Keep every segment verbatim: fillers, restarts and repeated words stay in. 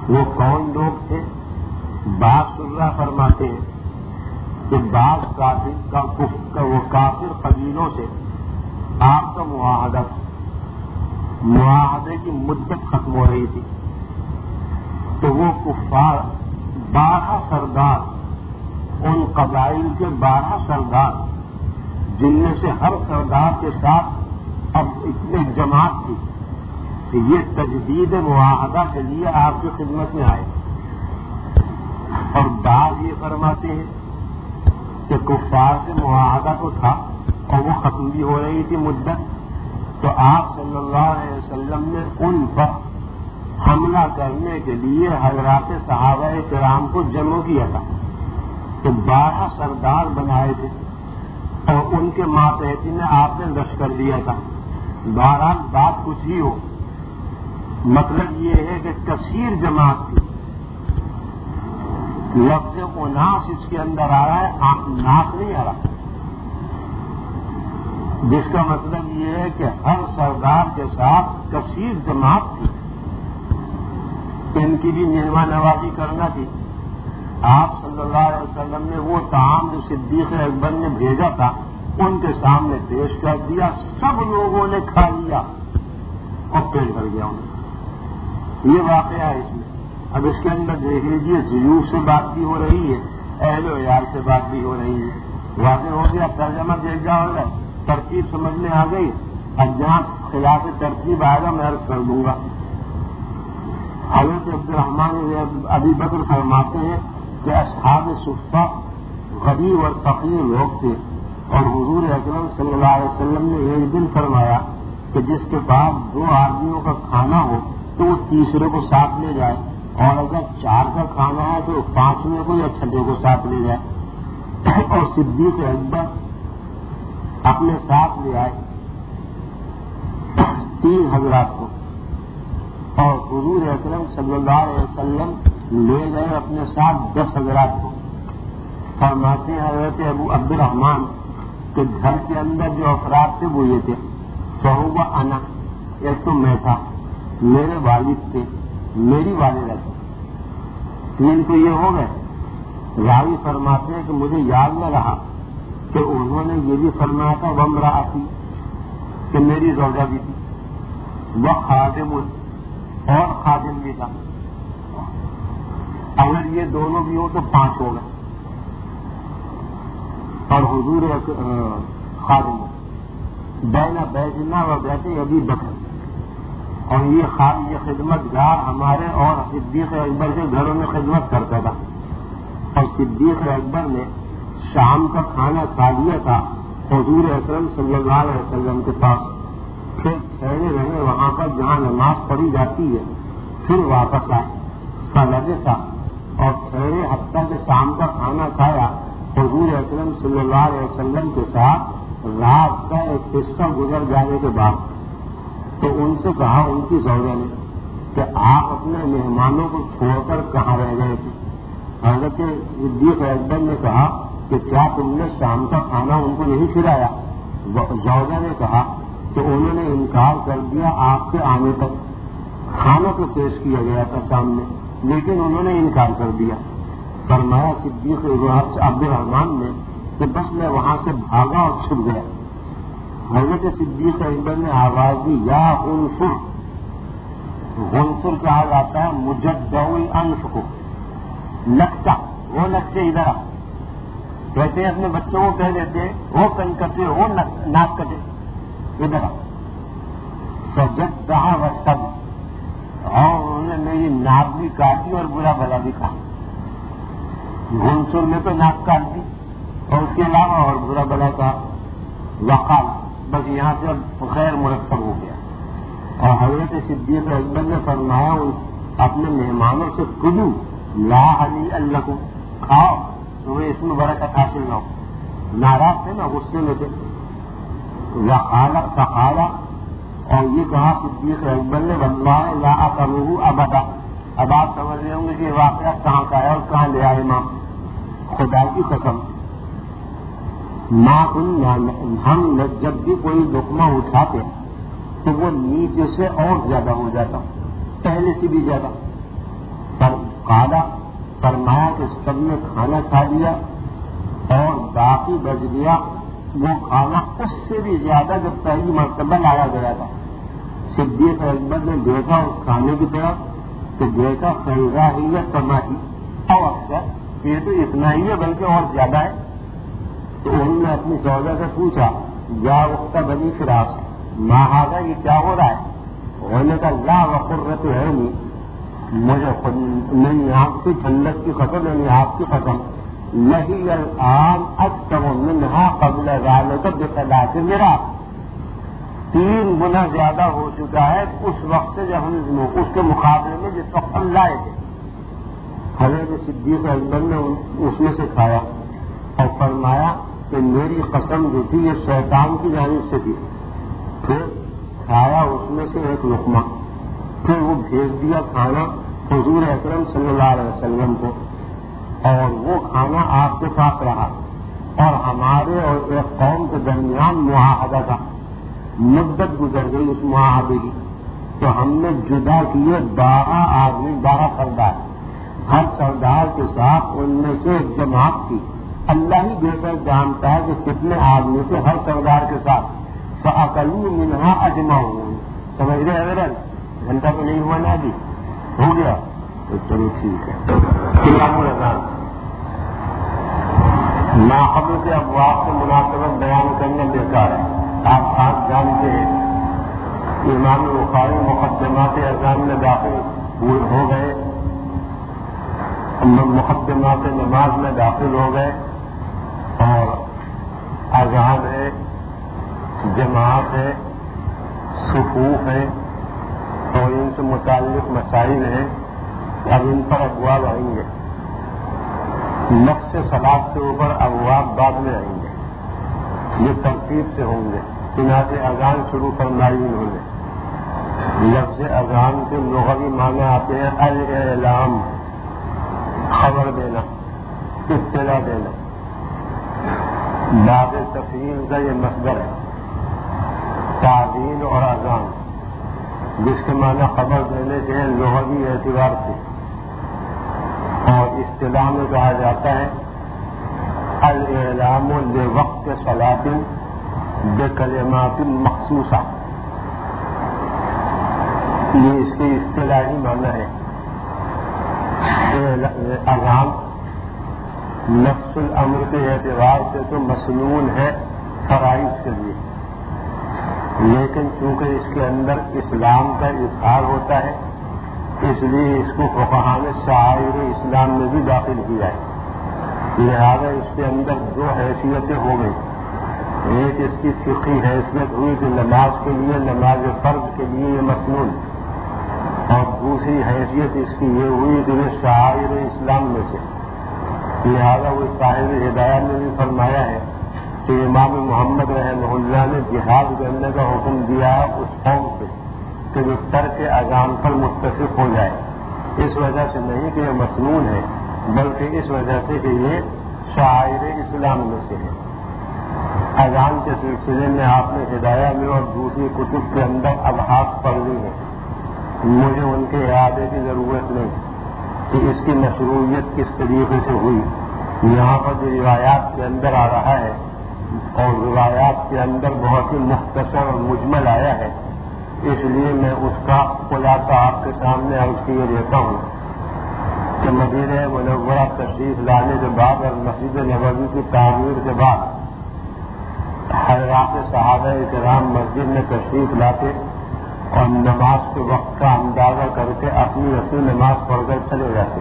وہ کون لوگ تھے؟ بعض سرہ فرماتے ہیں کہ بعض کافر کا, کا وہ کافر قبیلوں سے آپ کا معاہدہ معاہدے کی مدت ختم ہو رہی تھی، تو وہ کفار بارہ سردار، ان قبائل کے بارہ سردار جن میں سے ہر سردار کے ساتھ اب اتنے جماعت تھی کہ یہ تجدید معاہدہ کے لیے آپ کی خدمت میں آئے، اور بعض یہ فرماتے ہیں کہ کفار سے معاہدہ تو تھا اور وہ ختم بھی ہو رہی تھی مدت، تو آپ صلی اللہ علیہ وسلم نے ان پر حملہ کرنے کے لیے حضرات صحابہ کرام کو جمع کیا تھا، تو بارہ سردار بنائے تھے اور ان کے ماتحتی میں آپ نے لشکر دیا تھا۔ بہرحال بات کچھ ہی ہو، مطلب یہ ہے کہ کثیر جماعت تھی۔ لفظ اناس اس کے اندر آ رہا ہے، ناس نہیں آ رہا، جس کا مطلب یہ ہے کہ ہر سردار کے ساتھ کثیر جماعت تھی، ان کی بھی مہمان نوازی کرنا تھی۔ آپ صلی اللہ علیہ وسلم نے وہ طعام جو صدیق اکبر نے بھیجا تھا ان کے سامنے پیش کر دیا، سب لوگوں نے کھا لیا اور پیٹ بھر گیا انہیں۔ یہ واقعہ ہے اس میں۔ اب اس کے اندر دیکھ لیجیے، ضیوف سے بات بھی ہو رہی ہے، اہل و عیال سے بات بھی ہو رہی ہے۔ واضح ہو گیا، ترجمہ دیکھ جاؤ گا، ترتیب سمجھ میں آ گئی۔ اب جہاں خلاف ترتیب آئے گا میں عرض کر دوں گا۔ حضرت عبد الرحمن ابی بکر فرماتے ہیں کہ اصحاب صفہ غریب اور فقیر لوگ تھے، اور حضور اکرم صلی اللہ علیہ وسلم نے ایک دن فرمایا کہ جس کے پاس دو آدمیوں کا کھانا ہو تو وہ تیسرے کو ساتھ لے جائے، اور اگر چار کا کھانا ہے تو پانچویں کو یا چھٹے کو ساتھ لے جائے۔ اور صدیق اکبر اپنے ساتھ لے آئے تین حضرات کو، اور حضور اکرم صلی اللہ علیہ وسلم لے گئے اپنے ساتھ دس حضرات کو۔ فرماتے ہیں حضرت ابو عبد الرحمان کہ گھر کے اندر جو افراد تھے وہ یہ تھے، فہو انا، ایک تو میں تھا، میرے والد تھے، میری والدہ تھی، تین تو یہ ہو گئے۔ راوی فرماتے ہیں کہ مجھے یاد نہ رہا کہ انہوں نے یہ بھی فرمایا تھا وامرأتی، کہ میری زوجہ بھی تھی، وہ خادم اور خادم بھی تھا۔ اگر یہ دونوں بھی ہو تو پانچ ہو گئے، اور حضور خادم بین بیتنا و بیت ابی بکر، اور یہ یہ خدمت گار ہمارے اور صدیق اکبر کے گھروں میں خدمت کرتا تھا، اور صدیق اکبر نے شام کا کھانا کھا لیا تھا حضور اکرم صلی اللہ علیہ وسلم کے پاس، پھر ٹھہرے رہے وہاں پر جہاں نماز پڑھی جاتی ہے، پھر واپس آئے فلجے تھا اور ٹھہرے حتیٰ کہ شام کا کھانا کھایا حضور اکرم صلی اللہ علیہ وسلم کے ساتھ رات کا ایک حصہ گزر جانے کے بعد۔ تو ان سے کہا ان کی زوجہ نے کہ آپ اپنے مہمانوں کو چھوڑ کر کہاں رہ گئے تھے؟ حضرت صدیق اکبر نے کہا کہ کیا تم نے شام کا کھانا ان کو نہیں کھلایا؟ زوجہ نے کہا کہ انہوں نے انکار کر دیا آپ کے آنے تک، کھانا تو پیش کیا گیا تھا سامنے لیکن انہوں نے انکار کر دیا۔ فرمایا صدیق عبد الرحمان نے کہ بس میں وہاں سے بھاگا اور چھپ گیا۔ حضرت صدیق اکبر نے آواز دی یا غنصر، غنصر کہا جاتا ہے مجدع الانف کو، لگتا وہ لگتے ادھر آ، کہتے ہیں اپنے بچوں کو کہہ دیتے ہیں وہ کن کٹے وہ ناک کٹے ادھر آ، فجدع وسب، اور انہوں نے میری ناک بھی کاٹی اور برا بھلا بھی کہا۔ غنصر نے تو ناک کاٹ دی اور اس کے علاوہ اور برا بھلا کہا، وقال، بس یہاں سے اب غیر مرتب ہو گیا۔ اور حضرت صدیق اکبر نے فرمایا اپنے مہمانوں سے کلو لا علی لکم، کھاؤ تمہیں اس میں برکت حاصل نہ ہو۔ ناراض تھے نا، غصے میں تھے۔ وقال فقال، اور یہ کہا صدیق اکبر نے واللہ لا اکلہ ابدا۔ اب آپ سمجھ رہے ہوں گے کہ یہ واقعہ کہاں کا ہے اور کہاں لے آئے امام، خدا کی قسم ماں ہم جب بھی کوئی لقمہ اٹھاتے تو وہ نیچے سے اور زیادہ ہو جاتا، پہلے سے بھی زیادہ۔ کالا فرمایا کہ سب نے کھانا کھا لیا اور باقی بچ گیا وہ کھانا اس سے بھی زیادہ جب پہلی مرتبہ لایا گیا تھا. صدیق اکبر نے دیکھا اس کھانے کی طرف تو دیکھا خیرہ ہی ہے کما ہی اور اکثر یہ تو اتنا ہی ہے بلکہ اور زیادہ ہے. تو انہوں نے اپنی زوجہ سے پوچھا یا وقت بنی فراس ماہاگا یہ کیا ہو رہا ہے؟ انہوں نے کہا لا وقرت ہے نہیں مجھے نہیں آپ کی ٹھنڈک کی قسم نہیں آپ کی قسم نہیں الآن اکثر منہا قبل ذالک بثلاث مرات تین گنا زیادہ ہو چکا ہے اس وقت سے جب ہم اس کے مقابلے میں جس وقت ہم لائے تھے. حضرت صدیق اکبر نے اس میں سے کھایا اور فرمایا کہ میری قسم جو تھی یہ شیطان کی جانب سے تھی. پھر کھایا اس میں سے ایک لقمہ پھر وہ بھیج دیا کھانا حضور اکرم صلی اللہ علیہ وسلم کو اور وہ کھانا آپ کے پاس رہا اور ہمارے اور ایک قوم کے درمیان معاہدہ تھا. مدت گزر گئی اس معاہدے کی تو ہم نے جدا کیے بارہ آدمی بارہ سردار. ہر سردار کے ساتھ ان میں سے ایک جماعت تھی. اللہ ہی بہتر جانتا ہے کہ کتنے آدمی تھے ہر سردار کے ساتھ. فَأَكَلُوا مِنْهَا أَجْمَعُونَ سمجھ رہے اگر گھنٹہ تو نہیں ہوا نا جی ہو گیا تو چلو ٹھیک ہے. ناقبل کے ابواب سے مناسبت بیان کرنا بیکار ہے. آپ ساتھ جانتے ہیں امام بخاری مقدمات اذان میں داخل ہو گئے مقدمات نماز میں داخل ہو گئے اور اذان ہے جماعت ہے صفوف ہے اور ان سے متعلق مسائل ہیں. اب ان پر ابواب آئیں گے. نفس صلاۃ کے اوپر ابواب بعد میں آئیں گے. یہ ترتیب سے ہوں گے. چنانچہ اذان شروع فرمائی انہوں نے. لفظ اذان کے لغوی معنی آتے ہیں الاعلام خبر دینا اطلاع دینا. بعد تفصیل کا یہ مصدر ہے تعظیم اور اذان جس کے معنی خبر دینے کے لغوی اعتبار سے اور اصطلاح میں کہا جاتا ہے الاعلام لوقت صلاۃ بکلمات مخصوصہ. یہ اس کی اصطلاحی معنی ہے. اذان نفس الامر کے اعتبار سے تو مسنون ہے فرائض کے لیے لیکن چونکہ اس کے اندر اسلام کا اظہار ہوتا ہے اس لیے اس کو فقہاء نے شعائر اسلام میں بھی داخل کیا ہے. لہذا اس کے اندر دو حیثیتیں ہو گئی. ایک اس کی فقہی حیثیت ہوئی کہ نماز کے لیے نماز فرض کے لیے یہ مسنون اور دوسری حیثیت اس کی یہ ہوئی کہ یہ شعائر اسلام میں سے. لہذا وہ صاحب ہدایت نے بھی فرمایا ہے کہ امام محمد رحمہ اللہ نے جہاد کرنے کا حکم دیا ہے اس قوم سے کہ جو ترک اذان پر متفق ہو جائے. اس وجہ سے نہیں کہ یہ مسنون ہے بلکہ اس وجہ سے کہ یہ شاعر اسلام میں سے ہے. اذان کے سلسلے میں آپ نے ہدایہ میں اور دوسری کتب کے اندر ابحاث پڑھ لی ہے. مجھے ان کے اعادے کی ضرورت نہیں کہ اس کی مشروعیت کس طریقے سے ہوئی. یہاں پر جو روایات کے اندر آ رہا ہے اور روایات کے اندر بہت ہی مختصر اور مجمل آیا ہے اس لیے میں اس کا خلاصہ آپ کے سامنے عرض کیے دیتا ہوں کہ مدینہ منورہ تشریف لانے کے بعد اور مسجد نبوی کی تعمیر کے بعد حضرات صحابہ کرام مسجد میں تشریف لاتے اور نماز کے وقت کا اندازہ کر کے اپنی اپنی نماز پڑھ کر چلے جاتے.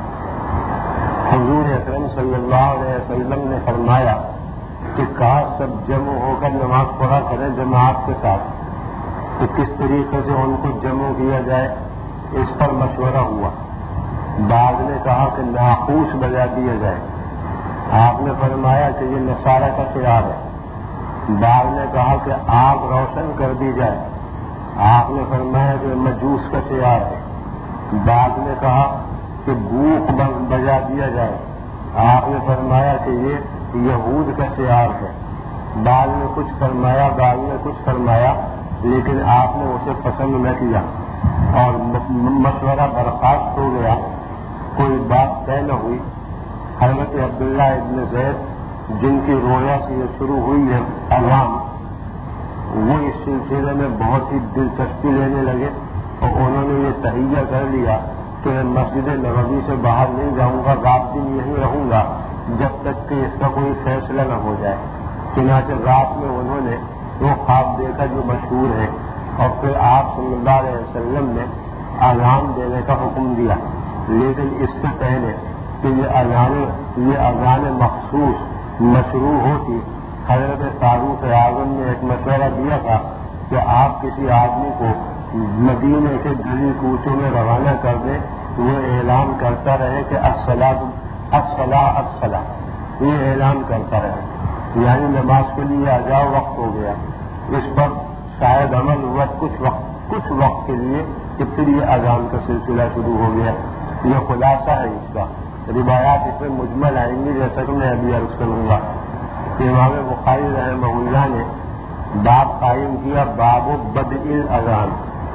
حضور اکرم صلی اللہ علیہ وسلم نے فرمایا کہ کاش سب جمع ہو کر نماز پڑھا کریں جماعت کے ساتھ. تو کس طریقے سے ان کو جمع کیا جائے اس پر مشورہ ہوا. بعض نے کہا کہ ناقوس بجا دیا جائے. آپ نے فرمایا کہ یہ نصارہ کا خیال ہے. بعض نے کہا کہ آگ روشن کر دی جائے. آپ نے فرمایا کہ مجوس کا شعار ہے. بعض نے کہا کہ بوق بجا دیا جائے. آپ نے فرمایا کہ یہ یہود کا شعار ہے. بعض نے کچھ فرمایا بعض نے کچھ فرمایا لیکن آپ نے اسے پسند نہ کیا اور مشورہ برخاست ہو گیا کوئی بات طے نہ ہوئی. حضرت عبداللہ ابن زید جن کی رویا سے یہ شروع ہوئی ہے اذان، وہ اس سلسلے میں بہت ہی دلچسپی لینے لگے اور انہوں نے یہ تہیہ کر لیا کہ میں مسجد نبوی سے باہر نہیں جاؤں گا، رات دن یہیں رہوں گا جب تک کہ اس کا کوئی فیصلہ نہ ہو جائے. چنانچہ رات میں انہوں نے وہ خواب دیکھا جو مشہور ہے، اور پھر آپ صلی اللہ علیہ وسلم نے اذان دینے کا حکم دیا. لیکن اس سے پہلے کہ یہ اذان یہ اذان مخصوص مشروع ہوتی، حضرت فاروق اعظم نے ایک مشورہ دیا تھا کہ آپ کسی آدمی کو مدینے کے گلی کوچوں میں روانہ کر دیں، وہ اعلان کرتا رہے کہ الصلاۃ الصلاۃ الصلاۃ، یہ اعلان کرتا رہے، یعنی نماز کے لیے آ جاؤ، وقت ہو گیا. اس پر شاید عمل ہوا کچھ وقت کچھ وقت کے لیے کہ پھر یہ اذان کا سلسلہ شروع ہو گیا. یہ خلاصہ ہے اس کا. روایات اس میں مجمل آئیں گی جیسا کہ میں ابھی عرض کروں گا. امام بخاری رحمہ اللہ نے باب قائم کیا باب بدء الاذان،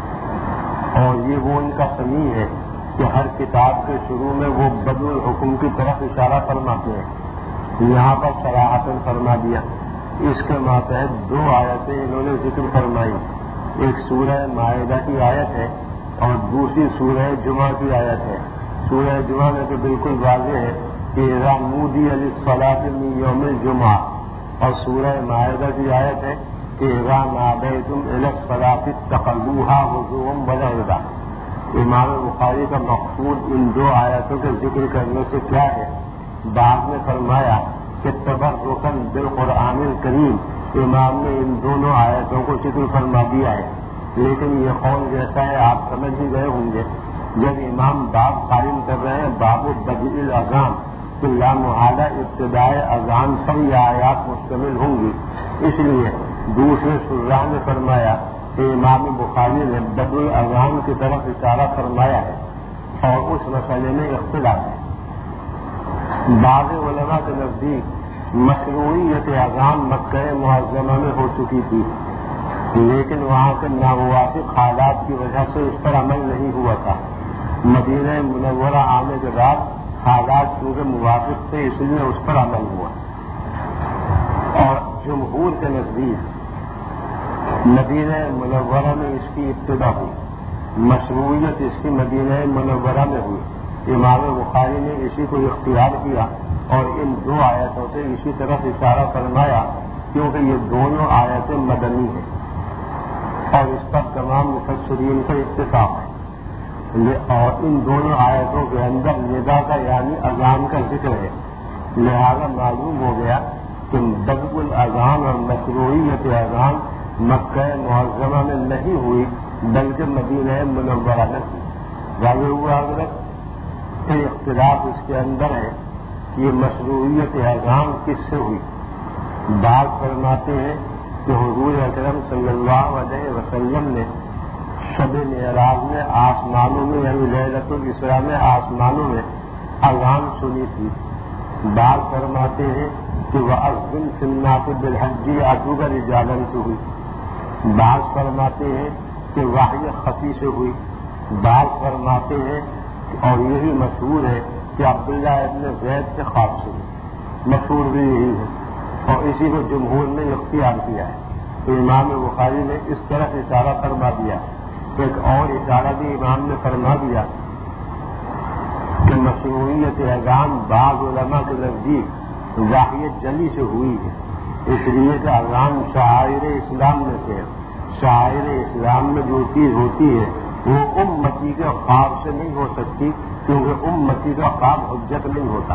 اور یہ وہ ان کا سمیع ہے کہ ہر کتاب کے شروع میں وہ بدء الحکم کی طرف اشارہ فرماتے ہیں. یہاں پر صراحتاً فرما دیا. اس کے ماتحت دو آیتیں انہوں نے ذکر فرمائی. ایک سورہ مائدہ کی آیت ہے اور دوسری سورہ جمعہ کی آیت ہے. سورہ جمعہ میں تو بالکل واضح ہے کہ اذا نودی للصلاۃ من یوم الجمعہ، اور سورہ مائدہ کی آیت ہے کہ اذا نادیتم الی الصلاۃ اتخذوها ہزوا ولعبا. امام بخاری کا مقصود ان دو آیتوں کے ذکر کرنے سے کیا ہے؟ بعد میں فرمایا کہ تبرکا بالقرآن الکریم امام نے ان دونوں آیتوں کو ذکر فرما دیا ہے. لیکن یہ قول جیسا ہے آپ سمجھ ہی گئے ہوں گے. جب امام باب قائم کر رہے ہیں باب بدء الاذان تو لا محالہ ابتدائے اذان پر یہ آیات مشتمل ہوں گی. اس لیے دوسرے شراح نے فرمایا کہ امام بخاری نے بدء الاذان کی طرف اشارہ فرمایا ہے اور اس مسئلے میں اختلاف ہے. بعض علماء کے نزدیک مشروعیت اذان مکہ معظمہ میں ہو چکی تھی، لیکن وہاں کے ناموافق حالات کی وجہ سے اس پر عمل نہیں ہوا تھا. مدینہ منورہ آنے کے بعد حالات چونکہ موافق تھے اس لیے اس پر عمل ہوا. اور جمہور کے نزدیک مدینہ منورہ میں اس کی ابتدا ہوئی، مشروعیت اس کی مدینہ منورہ میں ہوئی. امام بخاری نے اسی کو اختیار کیا اور ان دو آیتوں سے اسی طرف اشارہ فرمایا کیونکہ یہ دونوں آیتیں مدنی ہیں اور اس پر تمام مفسرین کا اتفاق ہے. اور ان دونوں آیتوں کے اندر ندا کا یعنی اذان کا ذکر ہے. لہذا معلوم ہو گیا کہ بدء الاذان اور مشروعیت اذان مکہ معظمہ میں نہیں ہوئی بلکہ مدینہ منورہ میں ہوئی. واضح ہوا حضرت کہ اختلاف اس کے اندر ہے کہ یہ مشروعیت اذان کس سے ہوئی. بات فرماتے ہیں کہ حضور اکرم صلی اللہ علیہ وسلم نے شب معراج میں آسمانوں میں یعنی لیلۃ الاسراء میں آسمانوں میں اذان سنی تھی. بات فرماتے ہیں کہ وَأَذِّن فِي النَّاسِ بِالْحَجِّ يَأْتُوكَ رِجَالًا سے ہوئی. بات فرماتے ہیں کہ وحی خفی سے ہوئی. بات فرماتے ہیں اور یہی مشہور ہے کہ عبداللہ ابن زید کے خواب سے ہوئی. مشہور بھی یہی ہے اور اسی کو جمہور نے اختیار کیا ہے. تو امام بخاری نے اس طرح اشارہ فرما دیا. ایک اور اشارہ بھی امام نے فرما دیا کہ مشروعیت اذان بعض علماء کے نزدیک واحد جلی سے ہوئی ہے. اس لیے کہ اذان شعائر اسلام میں سے شعائر اسلام میں جو چیز ہوتی ہے وہ امتی کے خواب سے نہیں ہو سکتی کیونکہ امتی کا خواب حجت نہیں ہوتا.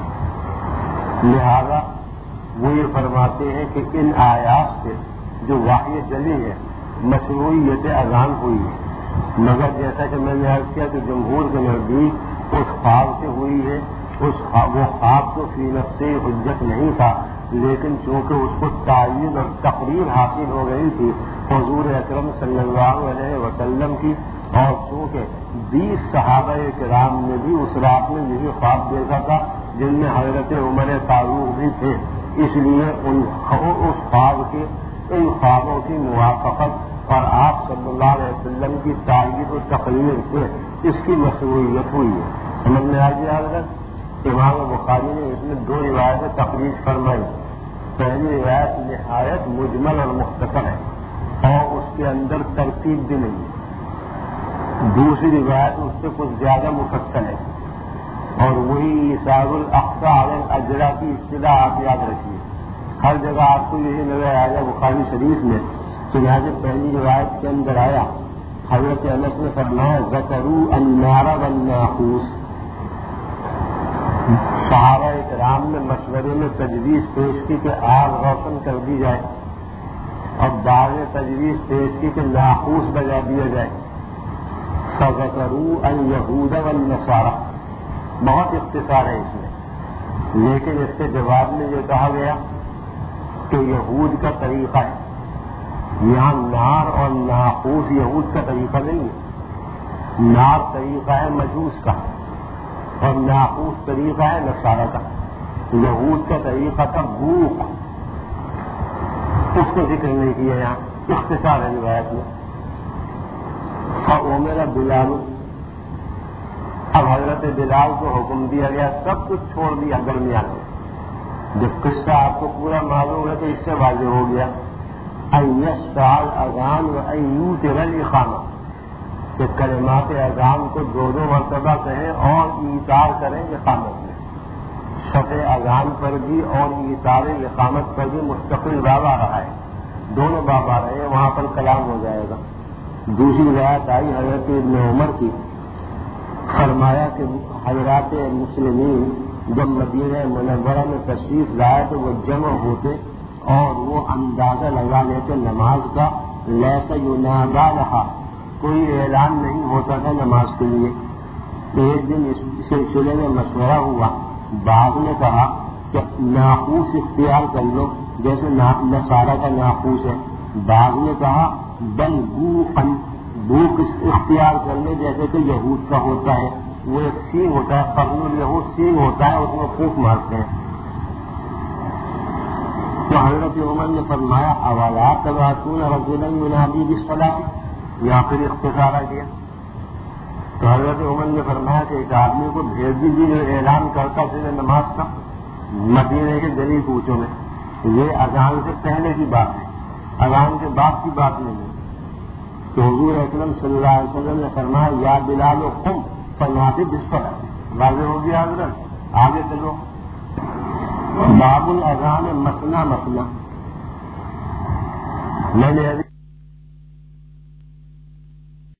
لہذا وہ یہ فرماتے ہیں کہ ان آیات سے جو واحد جلی ہے مشروعیت اذان ہوئی ہے. مگر جیسا کہ میں نے عرض کیا کہ جمہور کے نزدیک اس خواب سے ہوئی ہے. اس خواب وہ خواب تو فی نفسہ حجت نہیں تھا لیکن چونکہ اس کو تعین اور تقریر حاصل ہو گئی تھی حضور اکرم صلی اللہ علیہ وسلم کی، اور چونکہ بیس صحابہ کرام نے بھی اس رات میں یہی خواب دیکھا تھا جن میں حضرت عمر فاروق بھی تھے، اس لیے ان اس خواب کے ان خوابوں کی موافقت اور آپ صلی اللہ علیہ وسلم کی تعریف و تقریر سے اس کی مشروعیت ہوئی ہے. سمجھ میں آ گیا حضرت؟ امام بخاری نے اس میں دو روایتیں تخریج فرمائی. پہلی روایت نہایت مجمل اور مختصر ہے اور اس کے اندر ترتیب بھی نہیں ہے. دوسری روایت اس سے کچھ زیادہ مفصل ہے اور وہی ایثار الاقصی علی الاجرا کی اصطلاح آپ یاد رکھیے. ہر جگہ آپ کو یہی نظر آئے گا بخاری شریف میں. چنانچہ پہلی روایت کے اندر آیا حضرت انس نے فرمایا ذکروا النار والناقوس. صحابہ کرام نے مشورے میں تجویز پیش کی کہ آگ روشن کر دی جائے اور بعد میں تجویز پیش کی کہ ناقوس بجا دیا جائے. فذکروا الیہود والنصارى. بہت اختصار ہے اس میں، لیکن اس کے جواب میں یہ کہا گیا کہ یہود کا طریقہ ہے. یہاں نار اور ناقوس یہود کا طریقہ نہیں ہے. نار طریقہ ہے مجوس کا اور ناقوس طریقہ ہے نصارہ کا. یہود کا طریقہ تھا بھوک، اس کو ذکر نہیں کیا یہاں، اختصار ہے روایت میں. اور میرا بلال، اب حضرت بلال کو حکم دیا گیا سب کچھ چھوڑ دیا درمیان میں. جب قصہ آپ کو پورا معلوم ہے تو اس سے واضح ہو گیا ان یشفع الاذان و ان یوتر الاقامہ، کہ کلمات اذان کو دو دو مرتبہ کہیں اور ایثار کریں اقامت میں. شفع اذان پر بھی اور ایثار اقامت پر بھی مستقل باب آ رہا ہے، دونوں باب آ رہے ہیں، وہاں پر کلام ہو جائے گا. دوسری روایت آئی حضرت ابن عمر کی، فرمایا کہ حضرات مسلمین جب مدینہ منورہ میں تشریف لائے تو وہ جمع ہوتے اور وہ اندازہ لگا لیتے نماز کا. لیس ینادا لہا، کوئی اعلان نہیں ہوتا تھا نماز کے لیے. ایک دن اس سلسلے میں مشورہ ہوا. بعض نے کہا کہ ناقوس اختیار کر لو جیسے نصارہ کا ناقوس ہے. بعض نے کہا بل بوقن، بوک اختیار کر لے جیسے کہ یہود کا ہوتا ہے. وہ ایک سینگ ہوتا ہے، قرن الیہود سینگ ہوتا ہے، اس میں پھونک مارتے ہیں. تو حضرت عمر نے فرمایا اولا تبعثون رجلا ینادی بالصلاۃ، یا پھر اختصارہ کیا. تو حضرت عمر نے فرمایا کہ ایک آدمی کو بھیج دیجیے جو اعلان کرتا پھر نماز کا مدینے کے گلی کوچوں میں. یہ اذان سے پہلے کی بات ہے، اذان کے بعد کی بات نہیں ہے. تو حضور اکرم صلی اللہ علیہ وسلم نے فرمایا یا بلال قم فنادی بالصلاۃ. واضح ہو گیا حضرت، آگے چلو. باب الاذان مثنى مثنى. میں نے